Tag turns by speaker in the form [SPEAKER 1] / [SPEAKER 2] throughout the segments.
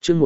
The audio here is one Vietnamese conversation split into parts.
[SPEAKER 1] chương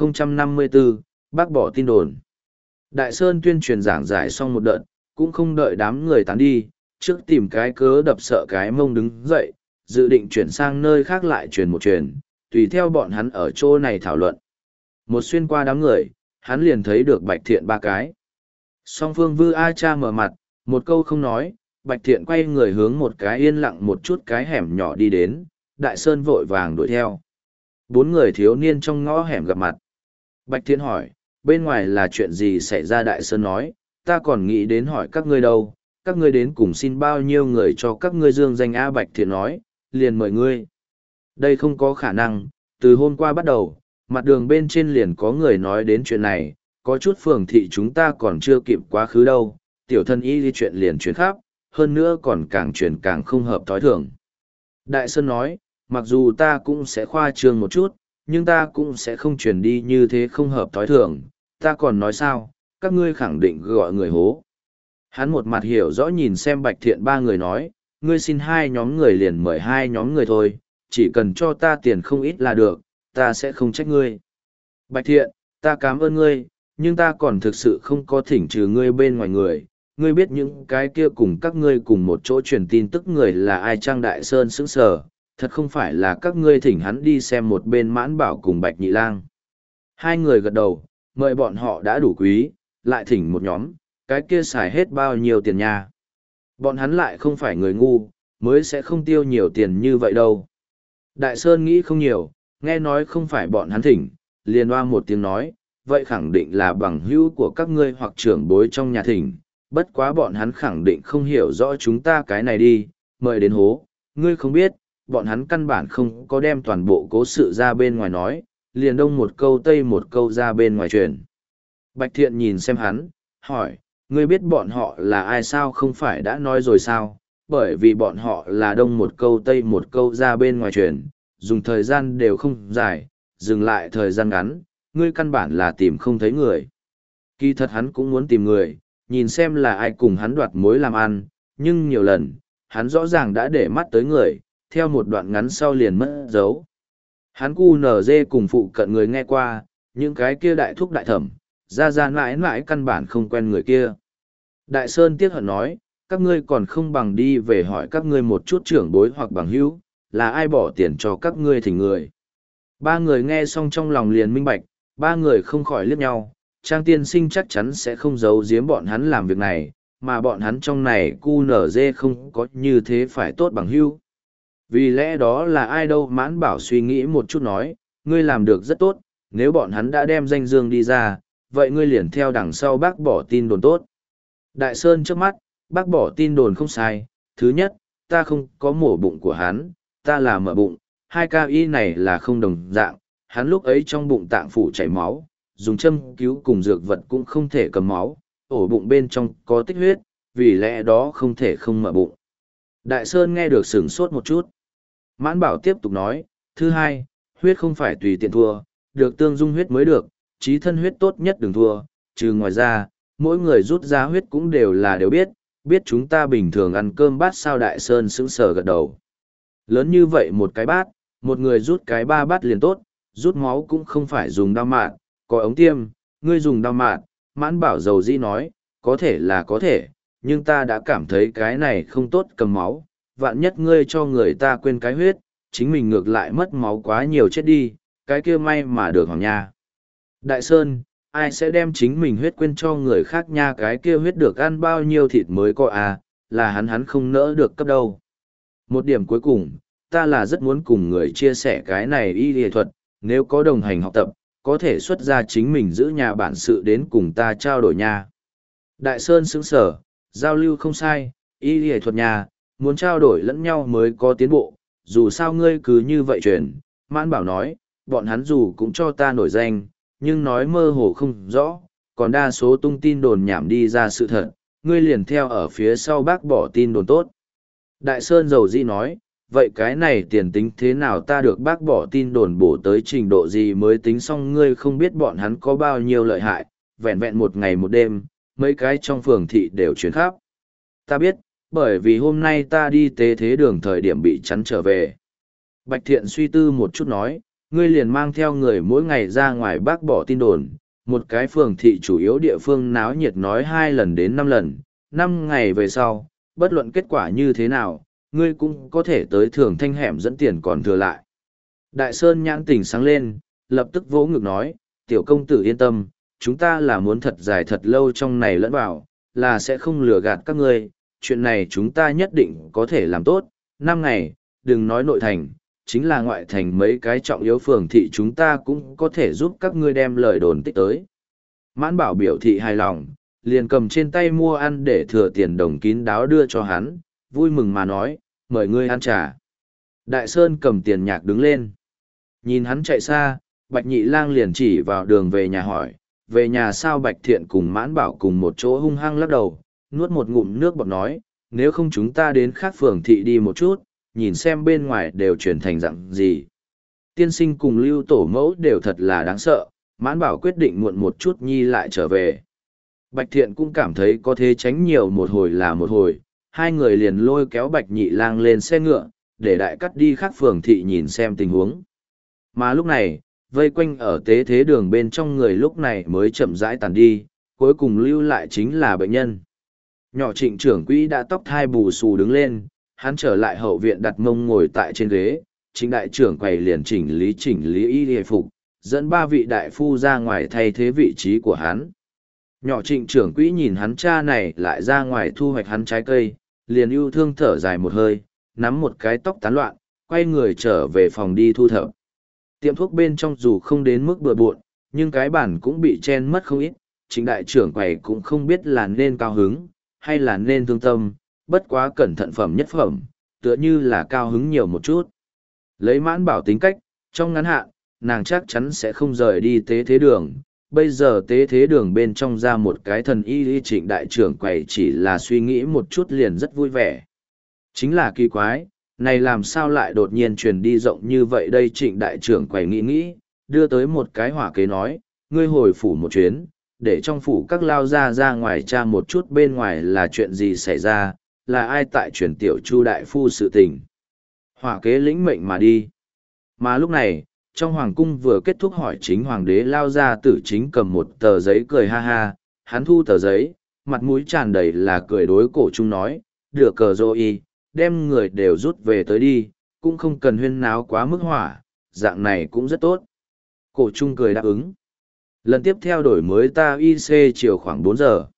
[SPEAKER 1] 1054, bác bỏ tin đồn. Đại Sơn tuyên truyền giảng giải xong một đợt, cũng không đợi đám người tán đi, trước tìm cái cớ đập sợ cái mông đứng dậy, dự định chuyển sang nơi khác lại truyền một truyền, tùy theo bọn hắn ở chỗ này thảo luận. Một xuyên qua đám người, hắn liền thấy được Bạch Thiện ba cái. Song phương Vư A Cha mở mặt, một câu không nói, Bạch Thiện quay người hướng một cái yên lặng một chút cái hẻm nhỏ đi đến, Đại Sơn vội vàng đuổi theo. Bốn người thiếu niên trong ngõ hẻm gặp mặt. Bạch Thiện hỏi, bên ngoài là chuyện gì xảy ra? Đại Sơn nói, ta còn nghĩ đến hỏi các ngươi đâu, các ngươi đến cùng xin bao nhiêu người cho các ngươi dương danh A? Bạch Thiện nói, liền mời ngươi. Đây không có khả năng, từ hôm qua bắt đầu, mặt đường bên trên liền có người nói đến chuyện này, có chút phường thị chúng ta còn chưa kịp quá khứ đâu, tiểu thân y đi chuyện liền chuyển khắp, hơn nữa còn càng chuyển càng không hợp thói thường. Đại Sơn nói, mặc dù ta cũng sẽ khoa trương một chút, nhưng ta cũng sẽ không chuyển đi như thế không hợp thói thường, ta còn nói sao, các ngươi khẳng định gọi người hố. Hắn một mặt hiểu rõ nhìn xem Bạch Thiện ba người nói, ngươi xin hai nhóm người liền mời hai nhóm người thôi, chỉ cần cho ta tiền không ít là được, ta sẽ không trách ngươi. Bạch Thiện, ta cảm ơn ngươi, nhưng ta còn thực sự không có thỉnh trừ ngươi bên ngoài người. Ngươi biết những cái kia cùng các ngươi cùng một chỗ truyền tin tức người là ai chăng? Đại Sơn sững sờ, thật không phải là các ngươi thỉnh hắn đi xem một bên Mãn Bảo cùng Bạch Nhị Lang. Hai người gật đầu, mời bọn họ đã đủ quý, lại thỉnh một nhóm, cái kia xài hết bao nhiêu tiền nha. Bọn hắn lại không phải người ngu, mới sẽ không tiêu nhiều tiền như vậy đâu. Đại Sơn nghĩ không nhiều, nghe nói không phải bọn hắn thỉnh, liền oa một tiếng nói, vậy khẳng định là bằng hữu của các ngươi hoặc trưởng bối trong nhà thỉnh, bất quá bọn hắn khẳng định không hiểu rõ chúng ta cái này đi, mời đến hố, ngươi không biết, bọn hắn căn bản không có đem toàn bộ cố sự ra bên ngoài nói, liền đông một câu tây một câu ra bên ngoài truyền. Bạch Thiện nhìn xem hắn, hỏi, ngươi biết bọn họ là ai sao? Không phải đã nói rồi sao, bởi vì bọn họ là đông một câu tây một câu ra bên ngoài truyền, dùng thời gian đều không dài, dừng lại thời gian ngắn, ngươi căn bản là tìm không thấy người. Kỳ thật hắn cũng muốn tìm người, nhìn xem là ai cùng hắn đoạt mối làm ăn, nhưng nhiều lần, hắn rõ ràng đã để mắt tới người, theo một đoạn ngắn sau liền mất dấu. Hắn cu nở dê cùng phụ cận người nghe qua, những cái kia đại thúc đại thẩm, ra mãi mãi căn bản không quen người kia. Đại Sơn tiếc hận nói, các ngươi còn không bằng đi về hỏi các ngươi một chút trưởng bối hoặc bằng hữu, là ai bỏ tiền cho các ngươi thỉnh người. Ba người nghe xong trong lòng liền minh bạch, ba người không khỏi liếc nhau, Trang tiên sinh chắc chắn sẽ không giấu giếm bọn hắn làm việc này, mà bọn hắn trong này cu nở dê không có như thế phải tốt bằng hữu. Vì lẽ đó là ai đâu? Mãn Bảo suy nghĩ một chút nói, ngươi làm được rất tốt, nếu bọn hắn đã đem danh dương đi ra, vậy ngươi liền theo đằng sau bác bỏ tin đồn tốt. Đại Sơn trước mắt, bác bỏ tin đồn không sai, thứ nhất, ta không có mổ bụng của hắn, ta là mở bụng, hai ca y này là không đồng dạng, hắn lúc ấy trong bụng tạng phủ chảy máu, dùng châm cứu cùng dược vật cũng không thể cầm máu, ổ bụng bên trong có tích huyết, vì lẽ đó không thể không mở bụng. Đại Sơn nghe được sửng sốt một chút. Mãn Bảo tiếp tục nói, thứ hai, huyết không phải tùy tiện thua, được tương dung huyết mới được, chí thân huyết tốt nhất đừng thua, trừ ngoài ra, mỗi người rút ra huyết cũng đều biết chúng ta bình thường ăn cơm bát sao? Đại Sơn sững sờ gật đầu. Lớn như vậy một cái bát, một người rút cái 3 bát liền tốt, rút máu cũng không phải dùng đao mạn, có ống tiêm, ngươi dùng đao mạn. Mãn Bảo dầu dĩ nói, có thể là có thể, nhưng ta đã cảm thấy cái này không tốt cầm máu, vạn nhất ngươi cho người ta quên cái huyết, chính mình ngược lại mất máu quá nhiều chết đi, cái kia may mà được hỏng nha. Đại Sơn, ai sẽ đem chính mình huyết quên cho người khác nha? Cái kia huyết được ăn bao nhiêu thịt mới có à, là hắn không nỡ được cấp đâu. Một điểm cuối cùng, ta là rất muốn cùng người chia sẻ cái này y y thuật, nếu có đồng hành học tập, có thể xuất ra chính mình giữ nhà bản sự đến cùng ta trao đổi nha. Đại Sơn sững sở, giao lưu không sai, y y thuật nha, muốn trao đổi lẫn nhau mới có tiến bộ, dù sao ngươi cứ như vậy truyền. Mãn Bảo nói, bọn hắn dù cũng cho ta nổi danh, nhưng nói mơ hồ không rõ, còn đa số tung tin đồn nhảm đi ra sự thật, ngươi liền theo ở phía sau bác bỏ tin đồn tốt. Đại Sơn dầu dĩ nói, vậy cái này tiền tính thế nào? Ta được bác bỏ tin đồn bổ tới trình độ gì mới tính xong? Ngươi không biết bọn hắn có bao nhiêu lợi hại, vẹn vẹn một ngày một đêm, mấy cái trong phường thị đều chuyển khắp. Ta biết, bởi vì hôm nay ta đi tế thế đường thời điểm bị chắn trở về. Bạch Thiện suy tư một chút nói, ngươi liền mang theo người mỗi ngày ra ngoài bác bỏ tin đồn, một cái phường thị chủ yếu địa phương náo nhiệt nói 2 lần đến 5 lần, 5 ngày về sau, bất luận kết quả như thế nào, ngươi cũng có thể tới Thường Thanh hẻm dẫn tiền còn thừa lại. Đại Sơn nhãn tỉnh sáng lên, lập tức vỗ ngực nói, tiểu công tử yên tâm, chúng ta là muốn thật dài thật lâu trong này lẫn vào, là sẽ không lừa gạt các ngươi, chuyện này chúng ta nhất định có thể làm tốt, 5 ngày, đừng nói nội thành, chính là ngoại thành mấy cái trọng yếu phường thị chúng ta cũng có thể giúp các ngươi đem lời đồn tích tới. Mãn Bảo biểu thị hài lòng, liền cầm trên tay mua ăn để thừa tiền đồng kín đáo đưa cho hắn, vui mừng mà nói, mời ngươi ăn trà. Đại Sơn cầm tiền nhạc đứng lên. Nhìn hắn chạy xa, Bạch Nhị Lang liền chỉ vào đường về nhà hỏi, về nhà sao? Bạch Thiện cùng Mãn Bảo cùng một chỗ hung hăng lắc đầu, nuốt một ngụm nước bọt nói, nếu không chúng ta đến khác phường thị đi một chút, nhìn xem bên ngoài đều chuyển thành dạng gì. Tiên sinh cùng Lưu tổ mẫu đều thật là đáng sợ, Mãn Bảo quyết định muộn một chút nhi lại trở về. Bạch Thiện cũng cảm thấy có thế tránh nhiều một hồi là một hồi, hai người liền lôi kéo Bạch Nhị Lang lên xe ngựa, để đại cắt đi khác phường thị nhìn xem tình huống. Mà lúc này, vây quanh ở tế thế đường bên trong người lúc này mới chậm rãi tàn đi, cuối cùng lưu lại chính là bệnh nhân. Nhỏ Trịnh trưởng quỹ đã tóc thai bù xù đứng lên, hắn trở lại hậu viện đặt mông ngồi tại trên ghế, Trịnh đại trưởng quầy liền chỉnh lý y hề phục, dẫn 3 vị đại phu ra ngoài thay thế vị trí của hắn. Nhỏ Trịnh trưởng quỹ nhìn hắn cha này lại ra ngoài thu hoạch hắn trái cây, liền yêu thương thở dài một hơi, nắm một cái tóc tán loạn, quay người trở về phòng đi thu thập. Tiệm thuốc bên trong dù không đến mức bừa bộn, nhưng cái bản cũng bị chen mất không ít, Trịnh đại trưởng quầy cũng không biết là nên cao hứng, hay là nên thương tâm, bất quá cẩn thận phẩm nhất phẩm, tựa như là cao hứng nhiều một chút. Lấy Mãn Bảo tính cách, trong ngắn hạn, nàng chắc chắn sẽ không rời đi tế thế đường. Bây giờ tế thế đường bên trong ra một cái thần y, Trịnh đại trưởng quầy chỉ là suy nghĩ một chút liền rất vui vẻ. Chính là kỳ quái, này làm sao lại đột nhiên truyền đi rộng như vậy đây? Trịnh đại trưởng quầy nghĩ, đưa tới một cái hỏa kế nói, ngươi hồi phủ một chuyến, để trong phủ các lao ra ngoài tra một chút bên ngoài là chuyện gì xảy ra, là ai tại truyền tiểu Chu đại phu sự tình. Hỏa kế lĩnh mệnh mà đi. Mà lúc này, trong hoàng cung vừa kết thúc hỏi chính, hoàng đế lao ra tử chính cầm một tờ giấy cười ha ha, hắn thu tờ giấy, mặt mũi tràn đầy là cười đối Cổ Trung nói, được cờ dô y, đem người đều rút về tới đi, cũng không cần huyên náo quá mức hỏa, dạng này cũng rất tốt. Cổ Trung cười đáp ứng. Lần tiếp theo đổi mới ta IC chiều khoảng 4 giờ.